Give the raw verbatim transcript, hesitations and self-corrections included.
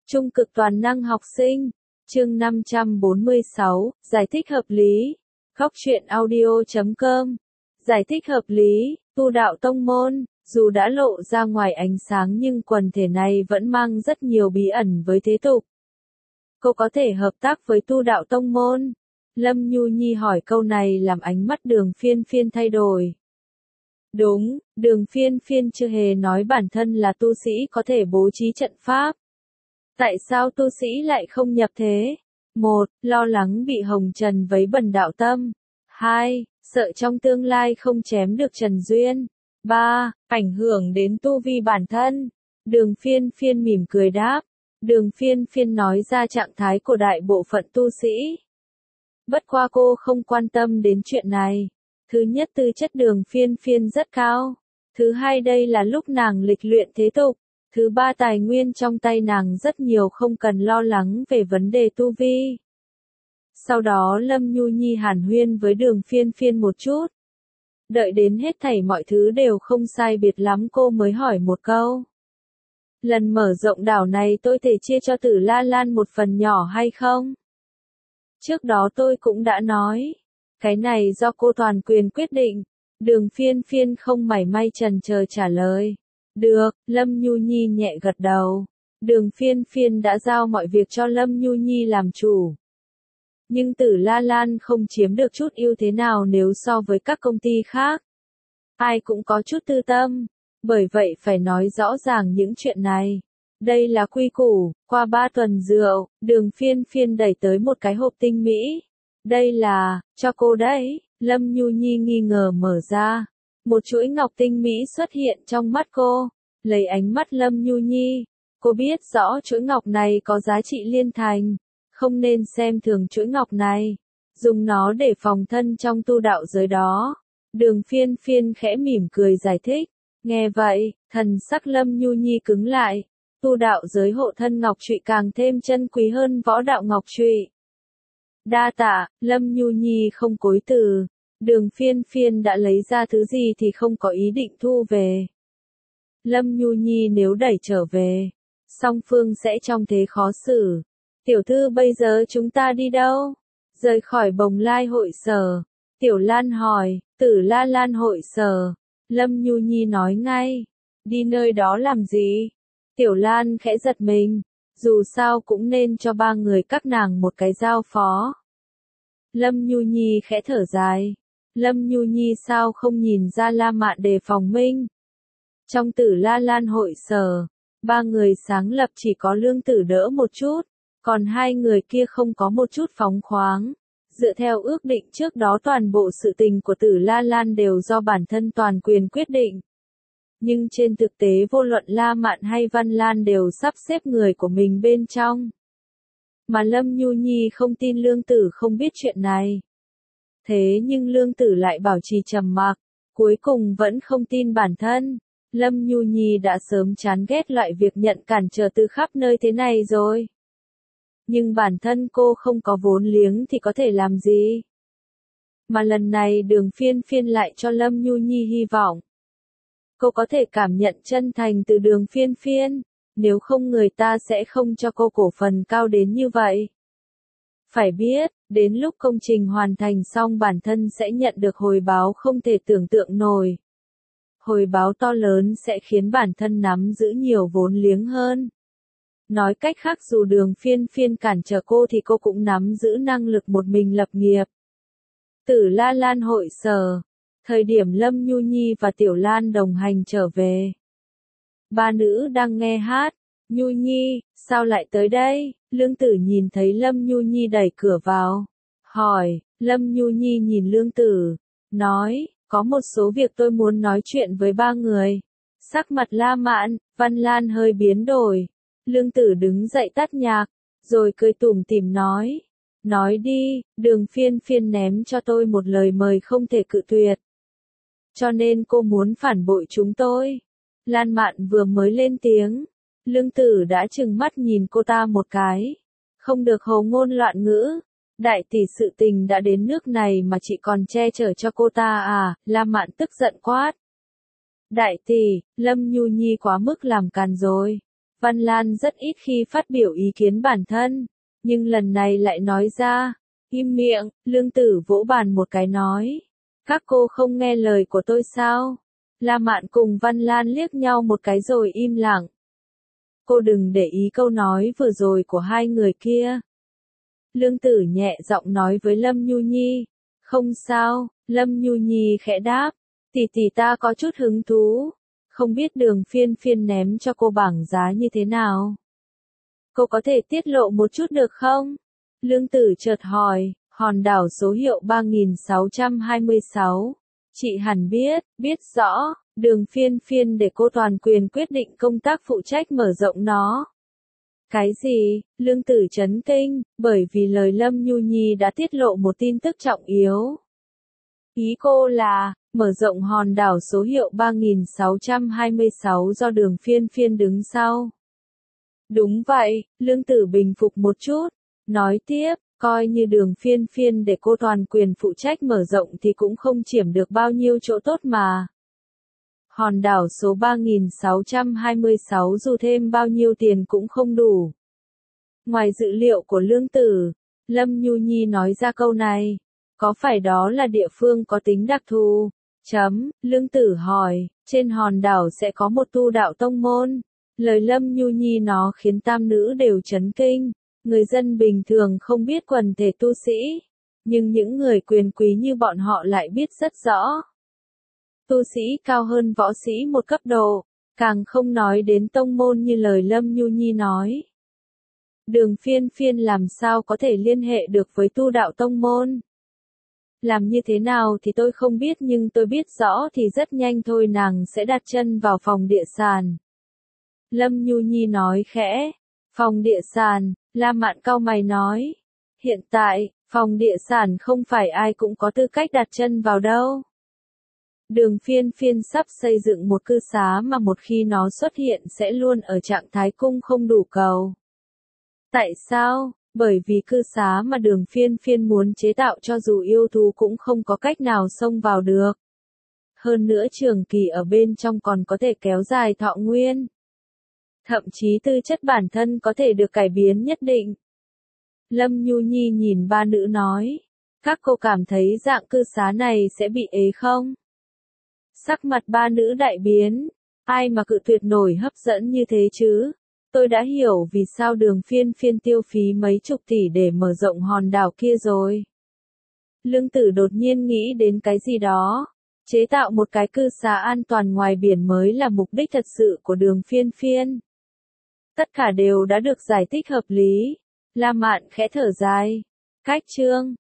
Trung cực toàn năng học sinh, chương năm trăm bốn mươi sáu, giải thích hợp lý. Góc truyện audio chấm com. Giải thích hợp lý, tu đạo tông môn, dù đã lộ ra ngoài ánh sáng nhưng quần thể này vẫn mang rất nhiều bí ẩn với thế tục. Cô có thể hợp tác với tu đạo tông môn? Lâm Nhu Nhi hỏi câu này làm ánh mắt Đường Phiên Phiên thay đổi. Đúng, Đường Phiên Phiên chưa hề nói bản thân là tu sĩ có thể bố trí trận pháp. Tại sao tu sĩ lại không nhập thế? Một, lo lắng bị hồng trần vấy bẩn đạo tâm. Hai, sợ trong tương lai không chém được trần duyên. Ba, ảnh hưởng đến tu vi bản thân. Đường Phiên Phiên mỉm cười đáp. Đường Phiên Phiên nói ra trạng thái của đại bộ phận tu sĩ. Bất qua cô không quan tâm đến chuyện này. Thứ nhất, tư chất Đường Phiên Phiên rất cao. Thứ hai, đây là lúc nàng lịch luyện thế tục. Thứ ba, tài nguyên trong tay nàng rất nhiều, không cần lo lắng về vấn đề tu vi. Sau đó Lâm Nhu Nhi hàn huyên với Đường Phiên Phiên một chút. Đợi đến hết thảy mọi thứ đều không sai biệt lắm cô mới hỏi một câu. Lần mở rộng đảo này tôi thể chia cho Tử La Lan một phần nhỏ hay không? Trước đó tôi cũng đã nói. Cái này do cô toàn quyền quyết định. Đường Phiên Phiên không mảy may chần chờ trả lời. Được, Lâm Nhu Nhi nhẹ gật đầu. Đường Phiên Phiên đã giao mọi việc cho Lâm Nhu Nhi làm chủ. Nhưng Tử La Lan không chiếm được chút ưu thế nào nếu so với các công ty khác. Ai cũng có chút tư tâm. Bởi vậy phải nói rõ ràng những chuyện này. Đây là quy củ. Qua ba tuần rượu, Đường Phiên Phiên đẩy tới một cái hộp tinh mỹ. Đây là, cho cô đấy. Lâm Nhu Nhi nghi ngờ mở ra. Một chuỗi ngọc tinh mỹ xuất hiện trong mắt cô. Lấy ánh mắt Lâm Nhu Nhi, cô biết rõ chuỗi ngọc này có giá trị liên thành. Không nên xem thường chuỗi ngọc này. Dùng nó để phòng thân trong tu đạo giới đó. Đường Phiên Phiên khẽ mỉm cười giải thích. Nghe vậy, thần sắc Lâm Nhu Nhi cứng lại. Tu đạo giới hộ thân ngọc trụy càng thêm chân quý hơn võ đạo ngọc trụy. Đa tạ, Lâm Nhu Nhi không cối từ. Đường Phiên Phiên đã lấy ra thứ gì thì không có ý định thu về. Lâm Nhu Nhi nếu đẩy trở về, song phương sẽ trong thế khó xử. Tiểu thư, bây giờ chúng ta đi đâu? Rời khỏi Bồng Lai hội sở. Tiểu Lan hỏi. Tử La Lan hội sở. Lâm Nhu Nhi nói ngay. Đi nơi đó làm gì? Tiểu Lan khẽ giật mình. Dù sao cũng nên cho ba người các nàng một cái giao phó. Lâm Nhu Nhi khẽ thở dài. Lâm Nhu Nhi sao không nhìn ra La Mạn đề phòng mình? Trong Tử La Lan hội sở, ba người sáng lập chỉ có Lương Tử đỡ một chút, còn hai người kia không có một chút phóng khoáng. Dựa theo ước định trước đó toàn bộ sự tình của Tử La Lan đều do bản thân toàn quyền quyết định. Nhưng trên thực tế vô luận La Mạn hay Văn Lan đều sắp xếp người của mình bên trong. Mà Lâm Nhu Nhi không tin Lương Tử không biết chuyện này. Thế nhưng Lương Tử lại bảo trì trầm mặc, cuối cùng vẫn không tin bản thân. Lâm Nhu Nhi đã sớm chán ghét loại việc nhận cản trở từ khắp nơi thế này rồi. Nhưng bản thân cô không có vốn liếng thì có thể làm gì? Mà lần này Đường Phiên Phiên lại cho Lâm Nhu Nhi hy vọng. Cô có thể cảm nhận chân thành từ Đường Phiên Phiên, nếu không người ta sẽ không cho cô cổ phần cao đến như vậy. Phải biết, đến lúc công trình hoàn thành xong bản thân sẽ nhận được hồi báo không thể tưởng tượng nổi. Hồi báo to lớn sẽ khiến bản thân nắm giữ nhiều vốn liếng hơn. Nói cách khác, dù Đường Phiên Phiên cản trở cô thì cô cũng nắm giữ năng lực một mình lập nghiệp. Tử La Lan hội sở. Thời điểm Lâm Nhu Nhi và Tiểu Lan đồng hành trở về. Ba nữ đang nghe hát. Nhu Nhi, sao lại tới đây? Lương Tử nhìn thấy Lâm Nhu Nhi đẩy cửa vào. Hỏi. Lâm Nhu Nhi nhìn Lương Tử. Nói, có một số việc tôi muốn nói chuyện với ba người. Sắc mặt La Mạn, Văn Lan hơi biến đổi. Lương Tử đứng dậy tắt nhạc, rồi cười tủm tỉm nói. Nói đi, Đường Phiên Phiên ném cho tôi một lời mời không thể cự tuyệt. Cho nên cô muốn phản bội chúng tôi. Lan Mạn vừa mới lên tiếng. Lương Tử đã trừng mắt nhìn cô ta một cái. Không được hồ ngôn loạn ngữ. Đại tỷ, sự tình đã đến nước này mà chị còn che chở cho cô ta à? La Mạn tức giận quát. Đại tỷ, Lâm Nhu Nhi quá mức làm càn rồi. Văn Lan rất ít khi phát biểu ý kiến bản thân, nhưng lần này lại nói ra. Im miệng, Lương Tử vỗ bàn một cái nói. Các cô không nghe lời của tôi sao? La Mạn cùng Văn Lan liếc nhau một cái rồi im lặng. Cô đừng để ý câu nói vừa rồi của hai người kia. Lương Tử nhẹ giọng nói với Lâm Nhu Nhi. Không sao, Lâm Nhu Nhi khẽ đáp. Tỷ tỷ ta có chút hứng thú. Không biết Đường Phiên Phiên ném cho cô bảng giá như thế nào? Cô có thể tiết lộ một chút được không? Lương Tử chợt hỏi, hòn đảo số hiệu ba nghìn sáu trăm hai mươi sáu. Chị hẳn biết, biết rõ, Đường Phiên Phiên để cô toàn quyền quyết định công tác phụ trách mở rộng nó. Cái gì? Lương Tử chấn kinh, bởi vì lời Lâm Nhu Nhi đã tiết lộ một tin tức trọng yếu. Ý cô là, mở rộng hòn đảo số hiệu ba nghìn sáu trăm hai mươi sáu do Đường Phiên Phiên đứng sau. Đúng vậy, Lương Tử bình phục một chút, nói tiếp, coi như Đường Phiên Phiên để cô toàn quyền phụ trách mở rộng thì cũng không chiếm được bao nhiêu chỗ tốt mà. Hòn đảo số ba nghìn sáu trăm hai mươi sáu dù thêm bao nhiêu tiền cũng không đủ. Ngoài dự liệu của Lương Tử, Lâm Nhu Nhi nói ra câu này, có phải đó là địa phương có tính đặc thù? Chấm, Lương Tử hỏi, trên hòn đảo sẽ có một tu đạo tông môn. Lời Lâm Nhu Nhi nó khiến tam nữ đều chấn kinh, người dân bình thường không biết quần thể tu sĩ, nhưng những người quyền quý như bọn họ lại biết rất rõ. Tu sĩ cao hơn võ sĩ một cấp độ, càng không nói đến tông môn như lời Lâm Nhu Nhi nói. Đường Phiên Phiên làm sao có thể liên hệ được với tu đạo tông môn? Làm như thế nào thì tôi không biết nhưng tôi biết rõ thì rất nhanh thôi nàng sẽ đặt chân vào phòng địa sàn. Lâm Nhu Nhi nói khẽ, phòng địa sàn, La Mạn cau mày nói. Hiện tại, phòng địa sàn không phải ai cũng có tư cách đặt chân vào đâu. Đường Phiên Phiên sắp xây dựng một cư xá mà một khi nó xuất hiện sẽ luôn ở trạng thái cung không đủ cầu. Tại sao? Bởi vì cư xá mà Đường Phiên Phiên muốn chế tạo cho dù yêu thú cũng không có cách nào xông vào được. Hơn nữa trường kỳ ở bên trong còn có thể kéo dài thọ nguyên. Thậm chí tư chất bản thân có thể được cải biến nhất định. Lâm Nhu Nhi nhìn ba nữ nói, các cô cảm thấy dạng cư xá này sẽ bị ế không? Sắc mặt ba nữ đại biến, ai mà cự tuyệt nổi hấp dẫn như thế chứ? Tôi đã hiểu vì sao Đường Phiên Phiên tiêu phí mấy chục tỷ để mở rộng hòn đảo kia rồi. Lương Tử đột nhiên nghĩ đến cái gì đó. Chế tạo một cái cư xá an toàn ngoài biển mới là mục đích thật sự của Đường Phiên Phiên. Tất cả đều đã được giải thích hợp lý. La Mạn khẽ thở dài. Cách chương